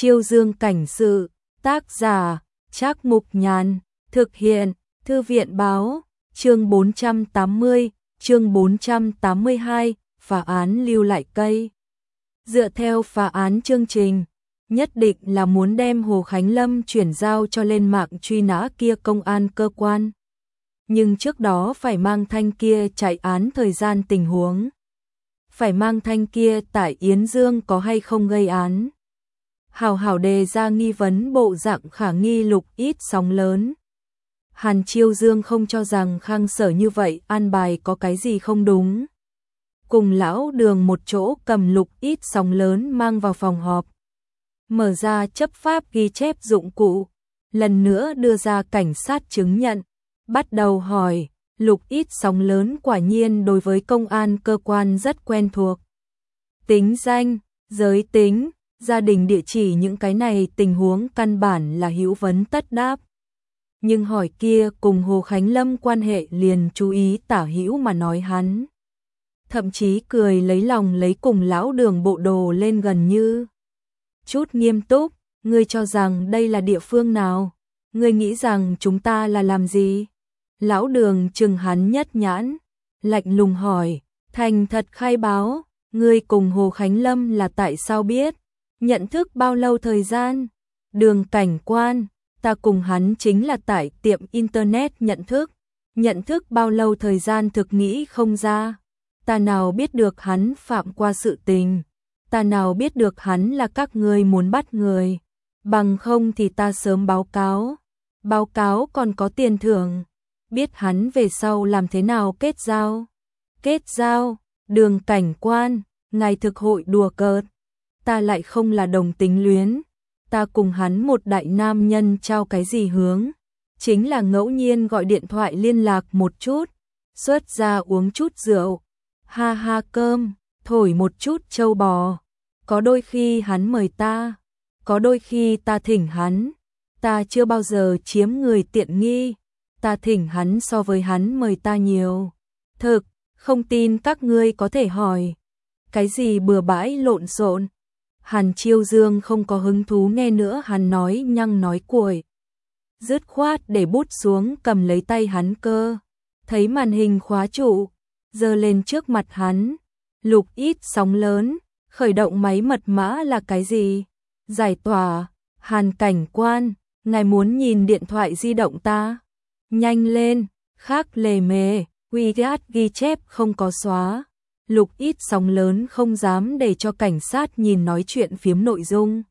Chiêu Dương cảnh sự, tác giả, Trác Mục Nhàn, thực hiện, Thư viện báo, chương 480, chương 482, phá án lưu lại cây. Dựa theo phá án chương trình, nhất định là muốn đem Hồ Khánh Lâm chuyển giao cho lên mạng truy nã kia công an cơ quan. Nhưng trước đó phải mang Thanh kia chạy án thời gian tình huống. Phải mang Thanh kia tại Yến Dương có hay không gây án. Hảo hảo đề ra nghi vấn bộ dạng khả nghi lục ít sóng lớn. Hàn Chiêu Dương không cho rằng Khang Sở như vậy an bài có cái gì không đúng. Cùng lão Đường một chỗ cầm lục ít sóng lớn mang vào phòng họp. Mở ra chấp pháp ghi chép dụng cụ, lần nữa đưa ra cảnh sát chứng nhận, bắt đầu hỏi, lục ít sóng lớn quả nhiên đối với công an cơ quan rất quen thuộc. Tính danh, giới tính, gia đình địa chỉ những cái này tình huống căn bản là hữu vấn tất đáp. Nhưng hỏi kia cùng Hồ Khánh Lâm quan hệ liền chú ý tả hữu mà nói hắn. Thậm chí cười lấy lòng lấy cùng lão Đường bộ đồ lên gần như. Chút nghiêm túc, ngươi cho rằng đây là địa phương nào? Ngươi nghĩ rằng chúng ta là làm gì? Lão Đường chừng hắn nhất nhãn, lạnh lùng hỏi, thành thật khai báo, ngươi cùng Hồ Khánh Lâm là tại sao biết? Nhận thức bao lâu thời gian? Đường cảnh quan, ta cùng hắn chính là tại tiệm internet nhận thức bao lâu thời gian thực nghĩ không ra. Ta nào biết được hắn phạm qua sự tình, ta nào biết được hắn là các ngươi muốn bắt người, bằng không thì ta sớm báo cáo còn có tiền thưởng. Biết hắn về sau làm thế nào kết giao, Đường cảnh quan, ngài thực hội đùa cợt, ta lại không là đồng tính luyến, ta cùng hắn một đại nam nhân trao cái gì hướng, chính là ngẫu nhiên gọi điện thoại liên lạc một chút, xuất ra uống chút rượu, ha ha cơm, thổi một chút trâu bò, có đôi khi hắn mời ta, có đôi khi ta thỉnh hắn, ta chưa bao giờ chiếm người tiện nghi, ta thỉnh hắn so với hắn mời ta nhiều. Thực, không tin các ngươi có thể hỏi. Cái gì bừa bãi lộn xộn? Hàn Chiêu Dương không có hứng thú nghe nữa hắn nói nhăng nói cuội. Dứt khoát để bút xuống cầm lấy tay hắn cơ. Thấy màn hình khóa trụ, giơ lên trước mặt hắn. Lục ít sóng lớn, khởi động máy mật mã là cái gì? Giải tỏa, Hàn cảnh quan, ngài muốn nhìn điện thoại di động ta? Nhanh lên, khác lề mề, WeChat ghi chép không có xóa. Lục ít sóng lớn không dám để cho cảnh sát nhìn nói chuyện phiếm nội dung.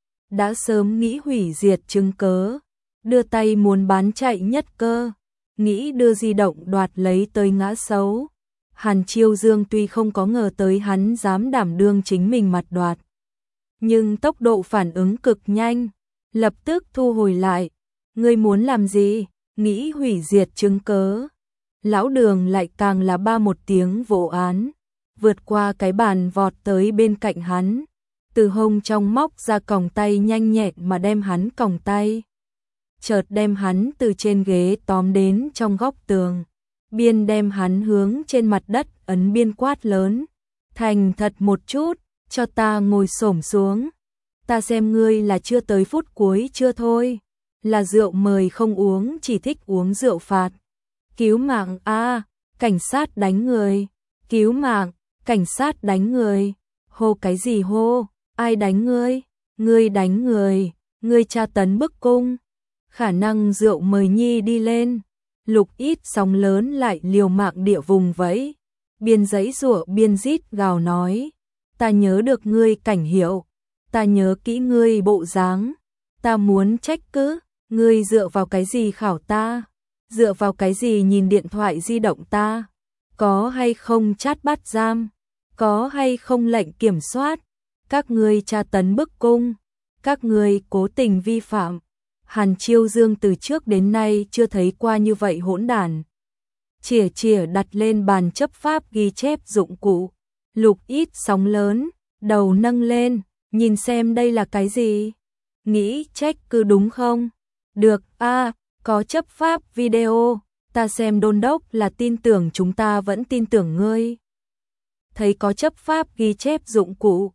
Đã sớm nghĩ hủy diệt chứng cớ, đưa tay muốn bán chạy nhất cơ, nghĩ đưa di động đoạt lấy tới ngã xấu. Hàn Chiêu Dương tuy không có ngờ tới hắn dám đảm đương chính mình mặt đoạt, nhưng tốc độ phản ứng cực nhanh, lập tức thu hồi lại. Ngươi muốn làm gì? Nghĩ hủy diệt chứng cớ. Lão Đường lại càng là ba một tiếng vỗ án, vượt qua cái bàn vọt tới bên cạnh hắn, từ hông trong móc ra còng tay nhanh nhẹn mà đem hắn còng tay. Chợt đem hắn từ trên ghế tóm đến trong góc tường, biên đem hắn hướng trên mặt đất ấn biên quát lớn. Thành thật một chút, cho ta ngồi xổm xuống. Ta xem ngươi là chưa tới phút cuối chưa thôi. Là rượu mời không uống, chỉ thích uống rượu phạt. Cứu mạng a, cảnh sát đánh người. Cứu mạng, cảnh sát đánh người. Hô cái gì hô? Ai đánh ngươi? Ngươi đánh người, ngươi tra tấn bức cung. Khả năng rượu mời nhi đi lên. Lục ít sóng lớn lại liều mạng địa vùng vẫy. Biên giấy rủa biên rít gào nói. Ta nhớ được ngươi cảnh hiệu. Ta nhớ kỹ ngươi bộ dáng. Ta muốn trách cứ. Ngươi dựa vào cái gì khảo ta? Dựa vào cái gì nhìn điện thoại di động ta? Có hay không chát bắt giam? Có hay không lệnh kiểm soát? Các ngươi tra tấn bức cung? Các ngươi cố tình vi phạm? Hàn Chiêu Dương từ trước đến nay chưa thấy qua như vậy hỗn đản. Chìa đặt lên bàn chấp pháp ghi chép dụng cụ. Lục ít sóng lớn, đầu nâng lên, nhìn xem đây là cái gì? Nghĩ trách cứ đúng không? Được a, có chấp pháp video, ta xem đôn đốc là tin tưởng chúng ta vẫn tin tưởng ngươi. Thấy có chấp pháp ghi chép dụng cụ,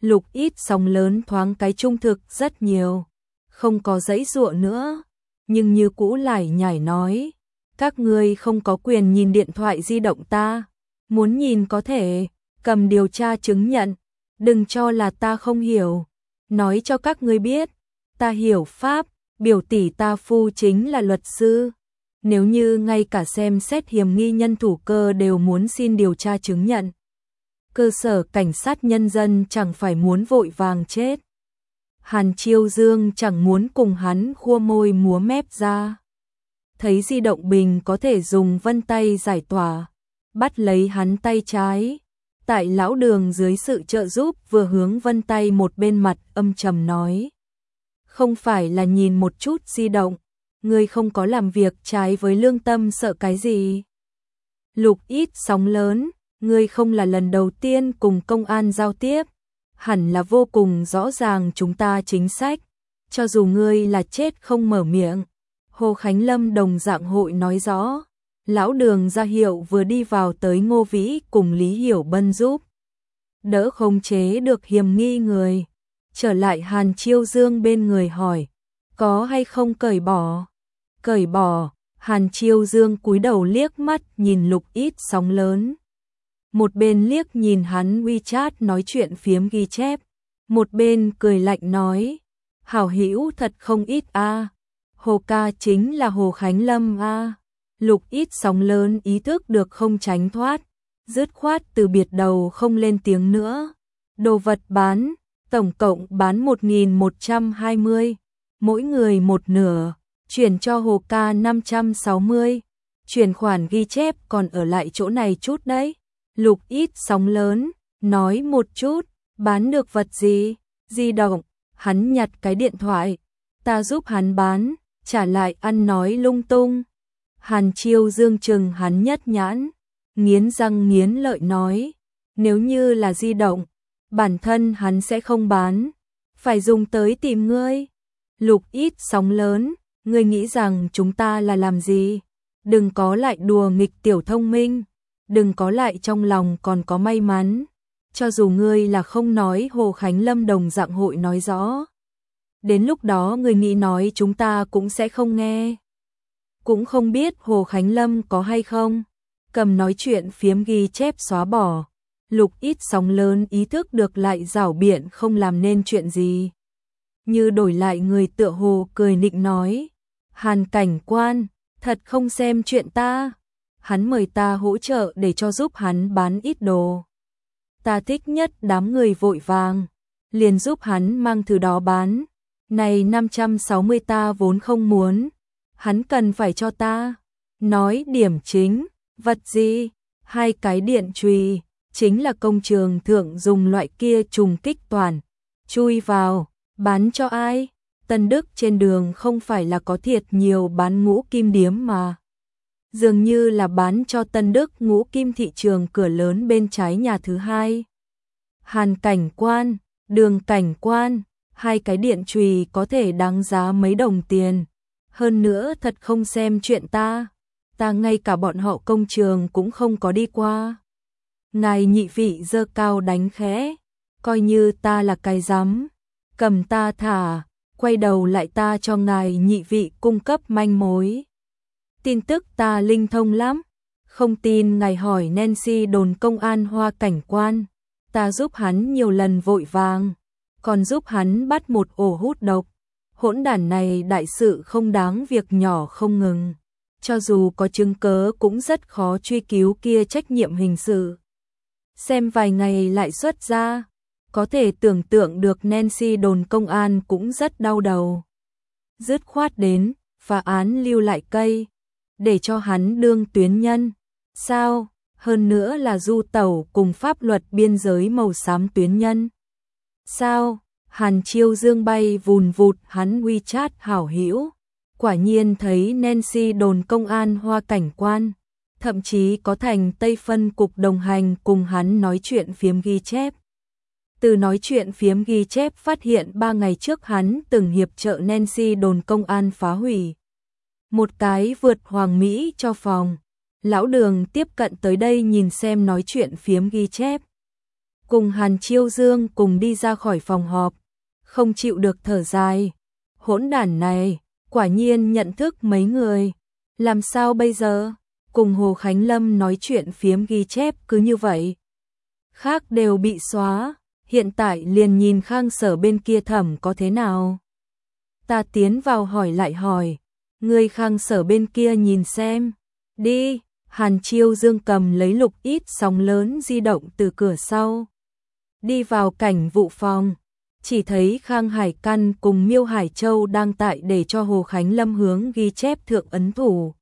Lục ít sóng lớn thoáng cái trung thực rất nhiều, không có giãy giụa nữa, nhưng như cũ lải nhải nói, các ngươi không có quyền nhìn điện thoại di động ta, muốn nhìn có thể, cầm điều tra chứng nhận, đừng cho là ta không hiểu, nói cho các ngươi biết, ta hiểu pháp, biểu tỷ ta phu chính là luật sư, nếu như ngay cả xem xét hiểm nghi nhân thủ cơ đều muốn xin điều tra chứng nhận, cơ sở cảnh sát nhân dân chẳng phải muốn vội vàng chết. Hàn Chiêu Dương chẳng muốn cùng hắn khua môi múa mép ra. Thấy di động bình có thể dùng vân tay giải tỏa, bắt lấy hắn tay trái. Tại lão đường dưới sự trợ giúp vừa hướng vân tay một bên mặt âm trầm nói. Không phải là nhìn một chút di động, ngươi không có làm việc trái với lương tâm sợ cái gì. Lục ít sóng lớn, ngươi không là lần đầu tiên cùng công an giao tiếp, hẳn là vô cùng rõ ràng chúng ta chính sách, cho dù ngươi là chết không mở miệng. Hồ Khánh Lâm đồng dạng hội nói rõ, lão đường ra hiệu vừa đi vào tới Ngô Vĩ cùng Lý Hiểu Bân giúp. Đỡ khống chế được hiểm nghi người, trở lại Hàn Chiêu Dương bên người hỏi, có hay không cởi bỏ? Cởi bỏ, Hàn Chiêu Dương cúi đầu liếc mắt nhìn Lục ít sóng lớn. Một bên liếc nhìn hắn WeChat nói chuyện phiếm ghi chép, một bên cười lạnh nói, hảo hữu thật không ít a. Hồ ca chính là Hồ Khánh Lâm a. Lục ít sóng lớn ý thức được không tránh thoát, dứt khoát từ biệt đầu không lên tiếng nữa. Đồ vật bán, tổng cộng bán 1.120, mỗi người một nửa, chuyển cho Hồ ca 560, chuyển khoản ghi chép còn ở lại chỗ này chút đấy. Lục ít sóng lớn, nói một chút, bán được vật gì? Di động, hắn nhặt cái điện thoại, ta giúp hắn bán, trả lại ăn nói lung tung. Hàn Chiêu Dương chừng hắn nhất nhãn, nghiến răng nghiến lợi nói, nếu như là di động, bản thân hắn sẽ không bán, phải dùng tới tìm ngươi. Lục ít sóng lớn, ngươi nghĩ rằng chúng ta là làm gì? Đừng có lại đùa nghịch tiểu thông minh, đừng có lại trong lòng còn có may mắn, cho dù ngươi là không nói Hồ Khánh Lâm đồng dạng hội nói rõ. Đến lúc đó ngươi nghĩ nói chúng ta cũng sẽ không nghe. Cũng không biết Hồ Khánh Lâm có hay không. Cầm nói chuyện phiếm ghi chép xóa bỏ. Lục ít sóng lớn ý thức được lại rảo biện không làm nên chuyện gì. Như đổi lại người tựa hồ cười nịnh nói. Hàn cảnh quan, thật không xem chuyện ta. Hắn mời ta hỗ trợ để cho giúp hắn bán ít đồ. Ta thích nhất đám người vội vàng. Liền giúp hắn mang thứ đó bán. Này 560 ta vốn không muốn. Hắn cần phải cho ta. Nói điểm chính, vật gì? 2 cái điện chùy, chính là công trường thượng dùng loại kia trùng kích toàn. Chui vào, bán cho ai? Tân Đức trên đường không phải là có thiệt nhiều bán ngũ kim điếm mà. Dường như là bán cho Tân Đức ngũ kim thị trường cửa lớn bên trái nhà thứ hai. Hàn cảnh quan, Đường cảnh quan, 2 cái điện chùy có thể đáng giá mấy đồng tiền. Hơn nữa thật không xem chuyện ta ngay cả bọn họ công trường cũng không có đi qua. Ngài nhị vị giơ cao đánh khẽ, coi như ta là cái rắm, cầm ta thả, quay đầu lại ta cho ngài nhị vị cung cấp manh mối. Tin tức ta linh thông lắm, không tin ngài hỏi Nancy đồn công an Hoa cảnh quan, ta giúp hắn nhiều lần vội vàng, còn giúp hắn bắt một ổ hút độc. Hỗn đản này đại sự không đáng việc nhỏ không ngừng, cho dù có chứng cớ cũng rất khó truy cứu kia trách nhiệm hình sự. Xem vài ngày lại xuất ra, có thể tưởng tượng được Nancy đồn công an cũng rất đau đầu. Dứt khoát đến, phá án lưu lại cây, để cho hắn đương tuyến nhân. Sao? Hơn nữa là du tẩu cùng pháp luật biên giới màu xám tuyến nhân. Sao? Hàn Chiêu Dương bay vùn vụt hắn WeChat hảo hữu, quả nhiên thấy Nancy đồn công an Hoa cảnh quan, thậm chí có thành Tây phân cục đồng hành cùng hắn nói chuyện phiếm ghi chép. Từ nói chuyện phiếm ghi chép phát hiện 3 ngày trước hắn từng hiệp trợ Nancy đồn công an phá hủy một cái vượt Hoàng Mỹ cho phòng. Lão Đường tiếp cận tới đây nhìn xem nói chuyện phiếm ghi chép. cùng Hàn Chiêu Dương cùng đi ra khỏi phòng họp, không chịu được thở dài. Hỗn đản này, quả nhiên nhận thức mấy người. Làm sao bây giờ? Cùng Hồ Khánh Lâm nói chuyện phiếm ghi chép cứ như vậy. Khác đều bị xóa, hiện tại liền nhìn Khang Sở bên kia thẩm có thế nào. Ta tiến vào hỏi lại hỏi, người Khang Sở bên kia nhìn xem. Đi, Hàn Chiêu Dương cầm lấy lục ít sóng lớn di động từ cửa sau. Đi vào cảnh vụ phòng, chỉ thấy Khang Hải Căn cùng Miêu Hải Châu đang tại để cho Hồ Khánh Lâm hướng ghi chép thượng ấn thủ.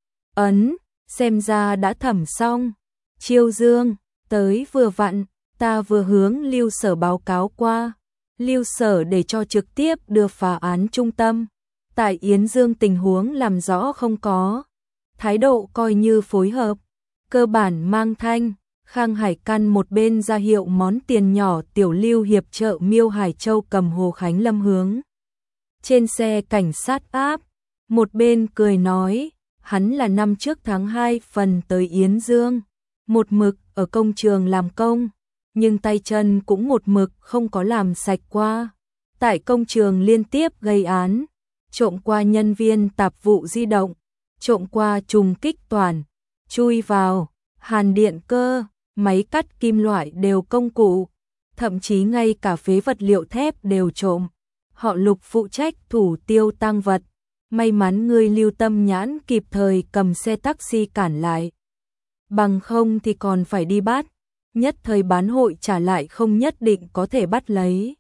Ấn, xem ra đã thẩm xong. Chiêu Dương, tới vừa vặn, ta vừa hướng Lưu Sở báo cáo qua. Lưu Sở để cho trực tiếp đưa phá án trung tâm. Tại Yến Dương tình huống làm rõ không có. Thái độ coi như phối hợp, cơ bản mang thanh. Khang Hải Căn một bên ra hiệu món tiền nhỏ tiểu Lưu hiệp trợ Miêu Hải Châu cầm Hồ Khánh Lâm hướng trên xe cảnh sát áp, một bên cười nói, hắn là năm trước tháng 2 phần tới Yến Dương, một mực ở công trường làm công, nhưng tay chân cũng một mực không có làm sạch qua. Tại công trường liên tiếp gây án, trộm qua nhân viên tạp vụ di động, trộm qua trùng kích toàn, chui vào hàn điện cơ, máy cắt kim loại đều công cụ, thậm chí ngay cả phế vật liệu thép đều trộm. Họ Lục phụ trách thủ tiêu tang vật. May mắn người Lưu Tâm Nhãn kịp thời cầm xe taxi cản lại. Bằng không thì còn phải đi bắt. Nhất thời bán hội trả lại không nhất định có thể bắt lấy.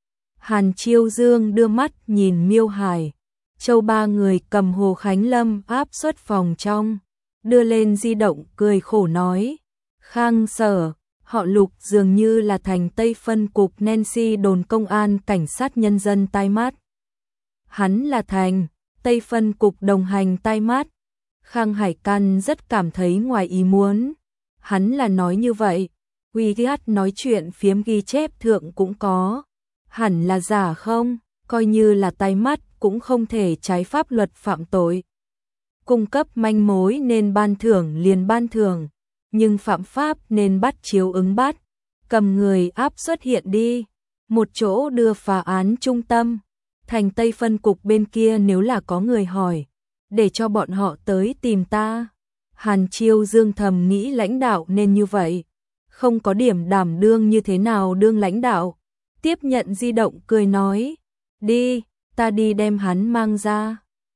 Hàn Chiêu Dương đưa mắt nhìn Miêu Hải Châu ba người cầm Hồ Khánh Lâm áp xuất phòng trong, đưa lên di động cười khổ nói. Khang Sở, họ Lục dường như là thành Tây phân cục Nancy đồn công an cảnh sát nhân dân tai mát. Hắn là thành Tây phân cục đồng hành tai mát. Khang Hải Căn rất cảm thấy ngoài ý muốn. Hắn là nói như vậy, WeChat nói chuyện phiếm ghi chép thượng cũng có. Hẳn là giả không, coi như là tai mắt cũng không thể trái pháp luật phạm tội. Cung cấp manh mối nên ban thưởng liền ban thưởng, nhưng phạm pháp nên bắt chiếu ứng bắt. Cầm người áp xuất hiện đi, một chỗ đưa phá án trung tâm. Thành Tây phân cục bên kia nếu là có người hỏi, để cho bọn họ tới tìm ta. Hàn Chiêu Dương thầm nghĩ lãnh đạo nên như vậy, không có điểm đảm đương như thế nào đương lãnh đạo. Tiếp nhận di động cười nói, đi, ta đi đem hắn mang ra.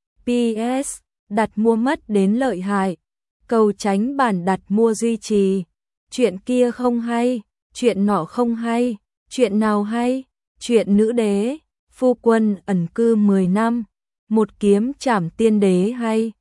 PS, đặt mua mất đến lợi hại, cầu tránh bản đặt mua duy trì. Chuyện kia không hay, chuyện nọ không hay, chuyện nào hay, chuyện nữ đế, phu quân ẩn cư 10 năm, một kiếm trảm tiên đế hay.